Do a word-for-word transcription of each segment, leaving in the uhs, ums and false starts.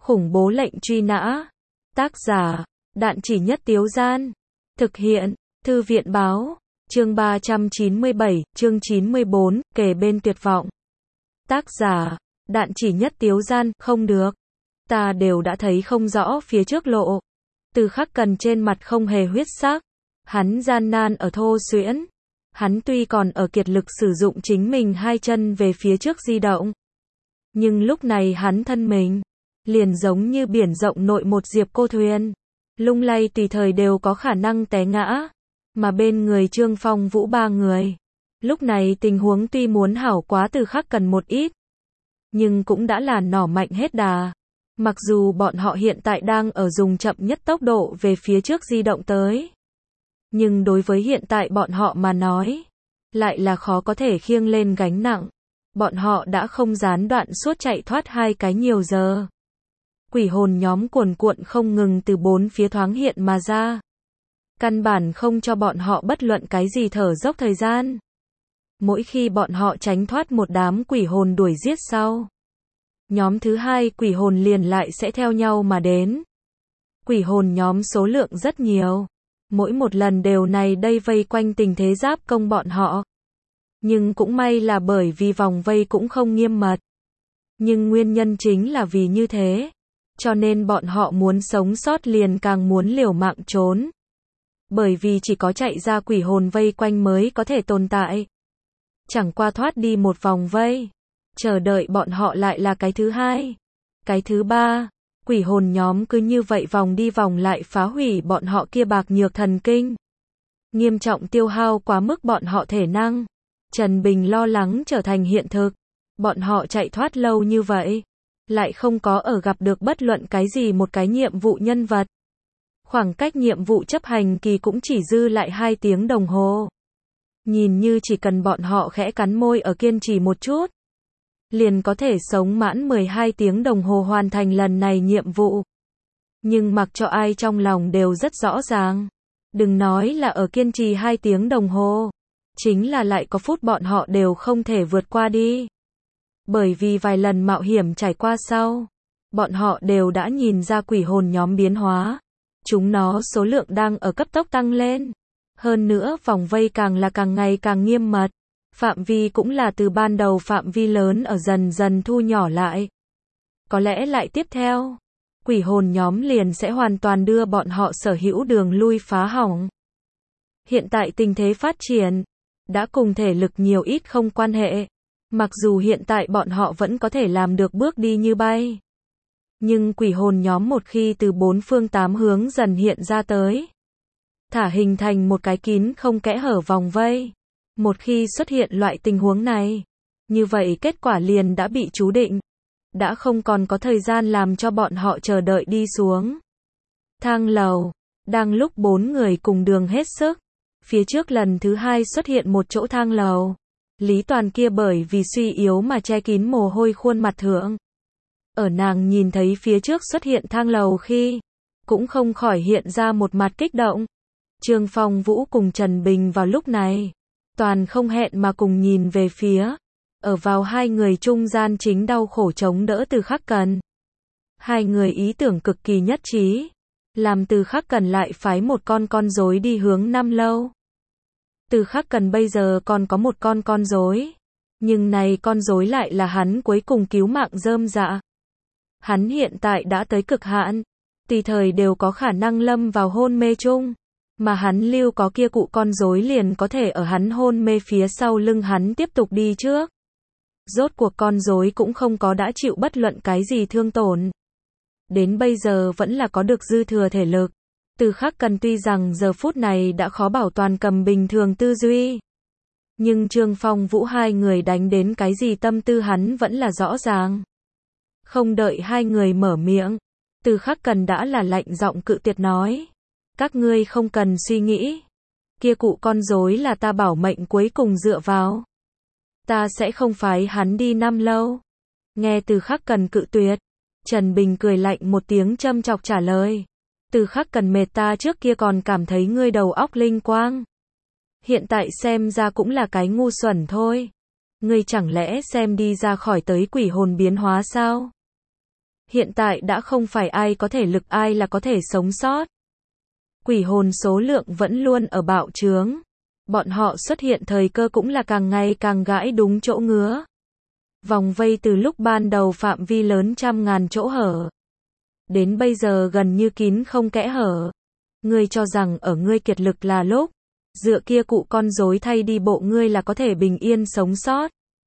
Khủng bố lệnh truy nã. Tác giả, Đạn Chỉ Nhất Tiếu Gian. Thực hiện, Thư viện báo. Chương ba trăm chín mươi bảy, chương chín mươi bốn, kề bên tuyệt vọng. Tác giả, Đạn Chỉ Nhất Tiếu Gian. Không được. Ta đều đã thấy không rõ phía trước lộ. Từ Khắc Cần trên mặt không hề huyết sắc. Hắn gian nan ở thô xuyễn. Hắn tuy còn ở kiệt lực sử dụng chính mình hai chân về phía trước di động. Nhưng lúc này hắn thân mình liền giống như biển rộng nội một diệp cô thuyền. Lung lay tùy thời đều có khả năng té ngã. Mà bên người Trương Phong Vũ ba người. Lúc này tình huống tuy muốn hảo quá Từ Khắc Cần một ít. Nhưng cũng đã là nỏ mạnh hết đà. Mặc dù bọn họ hiện tại đang ở dùng chậm nhất tốc độ về phía trước di động tới. Nhưng đối với hiện tại bọn họ mà nói. Lại là khó có thể khiêng lên gánh nặng. Bọn họ đã không gián đoạn suốt chạy thoát hai cái nhiều giờ. Quỷ hồn nhóm cuồn cuộn không ngừng từ bốn phía thoáng hiện mà ra. Căn bản không cho bọn họ bất luận cái gì thở dốc thời gian. Mỗi khi bọn họ tránh thoát một đám quỷ hồn đuổi giết sau. Nhóm thứ hai quỷ hồn liền lại sẽ theo nhau mà đến. Quỷ hồn nhóm số lượng rất nhiều. Mỗi một lần đều này đây vây quanh tình thế giáp công bọn họ. Nhưng cũng may là bởi vì vòng vây cũng không nghiêm mật. Nhưng nguyên nhân chính là vì như thế. Cho nên bọn họ muốn sống sót liền càng muốn liều mạng trốn. Bởi vì chỉ có chạy ra quỷ hồn vây quanh mới có thể tồn tại. Chẳng qua thoát đi một vòng vây. Chờ đợi bọn họ lại là cái thứ hai. Cái thứ ba. Quỷ hồn nhóm cứ như vậy vòng đi vòng lại phá hủy bọn họ kia bạc nhược thần kinh. Nghiêm trọng tiêu hao quá mức bọn họ thể năng. Trần Bình lo lắng trở thành hiện thực. Bọn họ chạy thoát lâu như vậy. Lại không có ở gặp được bất luận cái gì một cái nhiệm vụ nhân vật. Khoảng cách nhiệm vụ chấp hành kỳ cũng chỉ dư lại hai tiếng đồng hồ. Nhìn như chỉ cần bọn họ khẽ cắn môi ở kiên trì một chút. Liền có thể sống mãn mười hai tiếng đồng hồ hoàn thành lần này nhiệm vụ. Nhưng mặc cho ai trong lòng đều rất rõ ràng. Đừng nói là ở kiên trì hai tiếng đồng hồ. Chính là lại có phút bọn họ đều không thể vượt qua đi. Bởi vì vài lần mạo hiểm trải qua sau. Bọn họ đều đã nhìn ra quỷ hồn nhóm biến hóa. Chúng nó số lượng đang ở cấp tốc tăng lên. Hơn nữa vòng vây càng là càng ngày càng nghiêm mật. Phạm vi cũng là từ ban đầu phạm vi lớn ở dần dần thu nhỏ lại. Có lẽ lại tiếp theo. Quỷ hồn nhóm liền sẽ hoàn toàn đưa bọn họ sở hữu đường lui phá hỏng. Hiện tại tình thế phát triển. Đã cùng thể lực nhiều ít không quan hệ. Mặc dù hiện tại bọn họ vẫn có thể làm được bước đi như bay. Nhưng quỷ hồn nhóm một khi từ bốn phương tám hướng dần hiện ra tới. Thả hình thành một cái kín không kẽ hở vòng vây. Một khi xuất hiện loại tình huống này. Như vậy kết quả liền đã bị chú định. Đã không còn có thời gian làm cho bọn họ chờ đợi đi xuống. Thang lầu. Đang lúc bốn người cùng đường hết sức. Phía trước lần thứ hai xuất hiện một chỗ thang lầu. Lý Toàn kia bởi vì suy yếu mà che kín mồ hôi khuôn mặt thượng. Ở nàng nhìn thấy phía trước xuất hiện thang lầu khi. Cũng không khỏi hiện ra một mặt kích động. Trương Phong Vũ cùng Trần Bình vào lúc này. Toàn không hẹn mà cùng nhìn về phía. Ở vào hai người trung gian chính đau khổ chống đỡ Từ Khắc Cần. Hai người ý tưởng cực kỳ nhất trí. Làm Từ Khắc Cần lại phái một con con rối đi hướng Năm Lâu. Từ Khắc Cần bây giờ còn có một con con rối. Nhưng này con rối lại là hắn cuối cùng cứu mạng rơm dạ. Hắn hiện tại đã tới cực hạn. Tùy thời đều có khả năng lâm vào hôn mê chung. Mà hắn lưu có kia cụ con rối liền có thể ở hắn hôn mê phía sau lưng hắn tiếp tục đi trước. Rốt cuộc con rối cũng không có đã chịu bất luận cái gì thương tổn. Đến bây giờ vẫn là có được dư thừa thể lực. Từ Khắc Cần tuy rằng giờ phút này đã khó bảo toàn cầm bình thường tư duy. Nhưng Trương Phong Vũ hai người đánh đến cái gì tâm tư hắn vẫn là rõ ràng. Không đợi hai người mở miệng. Từ Khắc Cần đã là lạnh giọng cự tuyệt nói. Các ngươi không cần suy nghĩ. Kia cụ con rối là ta bảo mệnh cuối cùng dựa vào. Ta sẽ không phái hắn đi Năm Lâu. Nghe Từ Khắc Cần cự tuyệt. Trần Bình cười lạnh một tiếng châm chọc trả lời. Từ Khắc Cần mệt ta trước kia còn cảm thấy ngươi đầu óc linh quang. Hiện tại xem ra cũng là cái ngu xuẩn thôi. Ngươi chẳng lẽ xem đi ra khỏi tới quỷ hồn biến hóa sao? Hiện tại đã không phải ai có thể lực ai là có thể sống sót. Quỷ hồn số lượng vẫn luôn ở bạo trướng. Bọn họ xuất hiện thời cơ cũng là càng ngày càng gãi đúng chỗ ngứa. Vòng vây từ lúc ban đầu phạm vi lớn trăm ngàn chỗ hở. Đến bây giờ gần như kín không kẽ hở. Ngươi cho rằng ở ngươi kiệt lực là lúc, dựa kia cụ con rối thay đi bộ ngươi là có thể bình yên sống sót.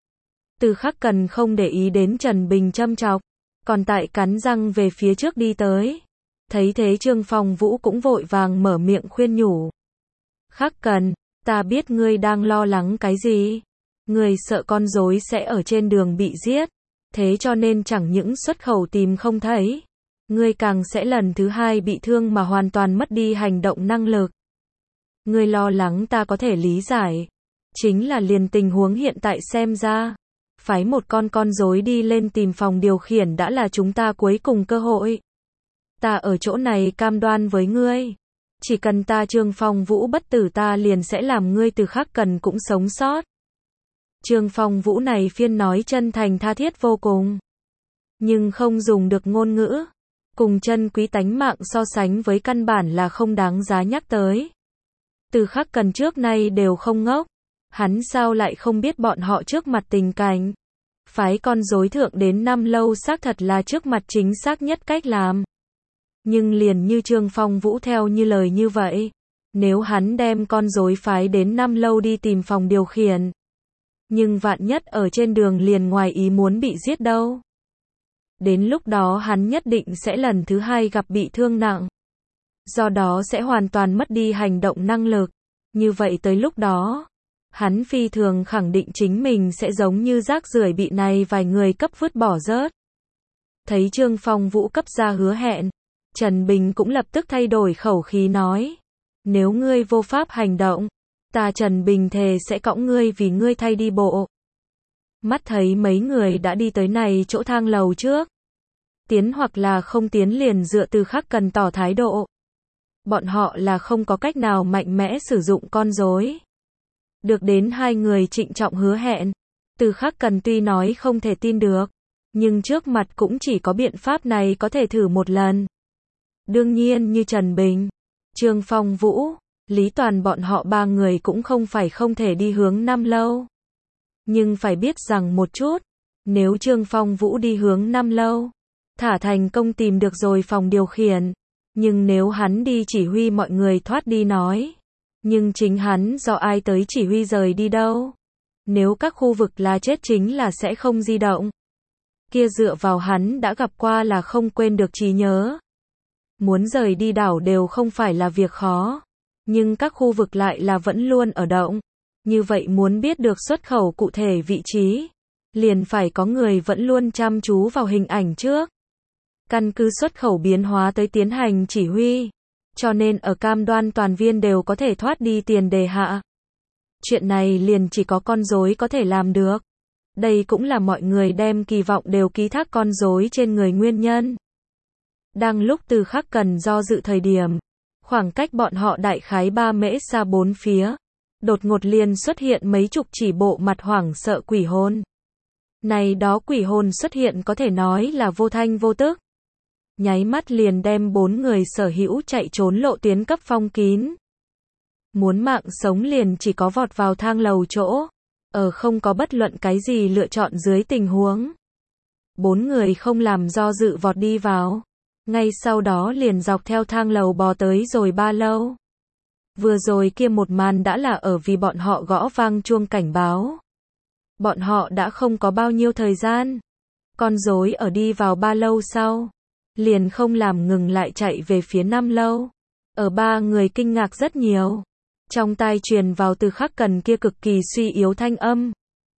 Từ Khắc Cần không để ý đến Trần Bình châm chọc, còn tại cắn răng về phía trước đi tới. Thấy thế Trương Phong Vũ cũng vội vàng mở miệng khuyên nhủ. Khắc Cần, ta biết ngươi đang lo lắng cái gì. Ngươi sợ con rối sẽ ở trên đường bị giết, thế cho nên chẳng những xuất khẩu tìm không thấy, ngươi càng sẽ lần thứ hai bị thương mà hoàn toàn mất đi hành động năng lực. Ngươi lo lắng ta có thể lý giải, chính là liền tình huống hiện tại xem ra, phái một con con rối đi lên tìm phòng điều khiển đã là chúng ta cuối cùng cơ hội. Ta ở chỗ này cam đoan với ngươi, chỉ cần ta Trương Phong Vũ bất tử ta liền sẽ làm ngươi Từ Khắc Cần cũng sống sót. Trương Phong Vũ này phiên nói chân thành tha thiết vô cùng, nhưng không dùng được ngôn ngữ, cùng chân quý tánh mạng so sánh với căn bản là không đáng giá nhắc tới. Từ Khắc Cần trước nay đều không ngốc, hắn sao lại không biết bọn họ trước mặt tình cảnh. Phái con rối thượng đến năm lâu xác thật là trước mặt chính xác nhất cách làm. Nhưng liền như Trương Phong Vũ theo như lời như vậy, nếu hắn đem con rối phái đến năm lâu đi tìm phòng điều khiển, nhưng vạn nhất ở trên đường liền ngoài ý muốn bị giết đâu. Đến lúc đó hắn nhất định sẽ lần thứ hai gặp bị thương nặng. Do đó sẽ hoàn toàn mất đi hành động năng lực. Như vậy tới lúc đó, hắn phi thường khẳng định chính mình sẽ giống như rác rưởi bị này vài người cấp vứt bỏ rớt. Thấy Trương Phong Vũ cấp ra hứa hẹn, Trần Bình cũng lập tức thay đổi khẩu khí nói. Nếu ngươi vô pháp hành động, ta Trần Bình thề sẽ cõng ngươi vì ngươi thay đi bộ. Mắt thấy mấy người đã đi tới này chỗ thang lầu trước. Tiến hoặc là không tiến liền dựa Từ Khắc Cần tỏ thái độ. Bọn họ là không có cách nào mạnh mẽ sử dụng con rối. Được đến hai người trịnh trọng hứa hẹn, Từ Khắc Cần tuy nói không thể tin được, nhưng trước mặt cũng chỉ có biện pháp này có thể thử một lần. Đương nhiên như Trần Bình, Trương Phong Vũ, Lý Toàn bọn họ ba người cũng không phải không thể đi hướng năm lâu. Nhưng phải biết rằng một chút, nếu Trương Phong Vũ đi hướng năm lâu, thả thành công tìm được rồi phòng điều khiển, nhưng nếu hắn đi chỉ huy mọi người thoát đi nói, nhưng chính hắn do ai tới chỉ huy rời đi đâu? Nếu các khu vực là chết chính là sẽ không di động. Kia dựa vào hắn đã gặp qua là không quên được trí nhớ. Muốn rời đi đảo đều không phải là việc khó, nhưng các khu vực lại là vẫn luôn ở động. Như vậy muốn biết được xuất khẩu cụ thể vị trí, liền phải có người vẫn luôn chăm chú vào hình ảnh trước. Căn cứ xuất khẩu biến hóa tới tiến hành chỉ huy, cho nên ở cam đoan toàn viên đều có thể thoát đi tiền đề hạ. Chuyện này liền chỉ có con rối có thể làm được. Đây cũng là mọi người đem kỳ vọng đều ký thác con rối trên người nguyên nhân. Đang lúc Từ Khắc Cần do dự thời điểm, khoảng cách bọn họ đại khái ba mễ xa bốn phía, đột ngột liền xuất hiện mấy chục chỉ bộ mặt hoảng sợ quỷ hồn. Này đó quỷ hồn xuất hiện có thể nói là vô thanh vô tức. Nháy mắt liền đem bốn người sở hữu chạy trốn lộ tuyến cấp phong kín. Muốn mạng sống liền chỉ có vọt vào thang lầu chỗ, ở không có bất luận cái gì lựa chọn dưới tình huống. Bốn người không làm do dự vọt đi vào, ngay sau đó liền dọc theo thang lầu bò tới rồi ba lâu. Vừa rồi kia một màn đã là ở vì bọn họ gõ vang chuông cảnh báo. Bọn họ đã không có bao nhiêu thời gian. Con rối ở đi vào ba lâu sau, liền không làm ngừng lại chạy về phía năm lâu. Ở ba người kinh ngạc rất nhiều. Trong tai truyền vào Từ Khắc Cần kia cực kỳ suy yếu thanh âm.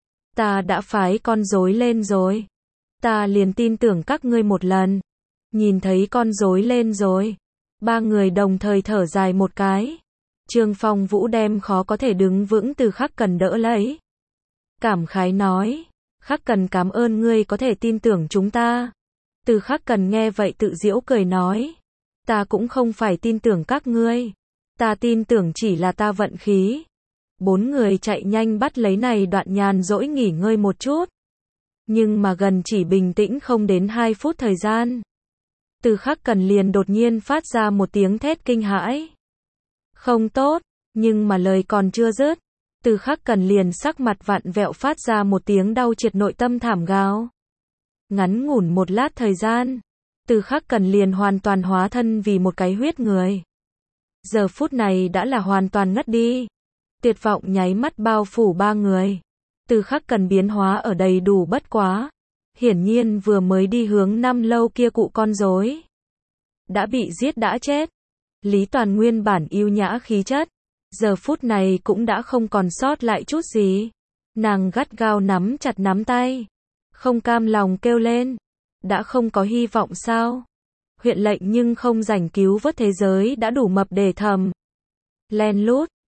Ta đã phái con rối lên rồi. Ta liền tin tưởng các ngươi một lần. Nhìn thấy con rối lên rồi. Ba người đồng thời thở dài một cái. Trương Phong Vũ đem khó có thể đứng vững Từ Khắc Cần đỡ lấy. Cảm khái nói. Khắc Cần cảm ơn ngươi có thể tin tưởng chúng ta. Từ Khắc Cần nghe vậy tự giễu cười nói. Ta cũng không phải tin tưởng các ngươi. Ta tin tưởng chỉ là ta vận khí. Bốn người chạy nhanh bắt lấy này đoạn nhàn rỗi nghỉ ngơi một chút. Nhưng mà gần chỉ bình tĩnh không đến hai phút thời gian. Từ Khắc Cần liền đột nhiên phát ra một tiếng thét kinh hãi. Không tốt, nhưng mà lời còn chưa dứt. Từ Khắc Cần liền sắc mặt vặn vẹo phát ra một tiếng đau triệt nội tâm thảm gào. Ngắn ngủn một lát thời gian, Từ Khắc Cần liền hoàn toàn hóa thân vì một cái huyết người. Giờ phút này đã là hoàn toàn ngất đi. Tuyệt vọng nháy mắt bao phủ ba người. Từ Khắc Cần biến hóa ở đầy đủ bất quá. Hiển nhiên vừa mới đi hướng năm lâu kia cụ con rối đã bị giết đã chết. Lý Toàn nguyên bản yêu nhã khí chất, giờ phút này cũng đã không còn sót lại chút gì. Nàng gắt gao nắm chặt nắm tay, không cam lòng kêu lên. Đã không có hy vọng sao? Huyện lệnh nhưng không rảnh cứu vớt thế giới đã đủ mập để thầm. Len lút,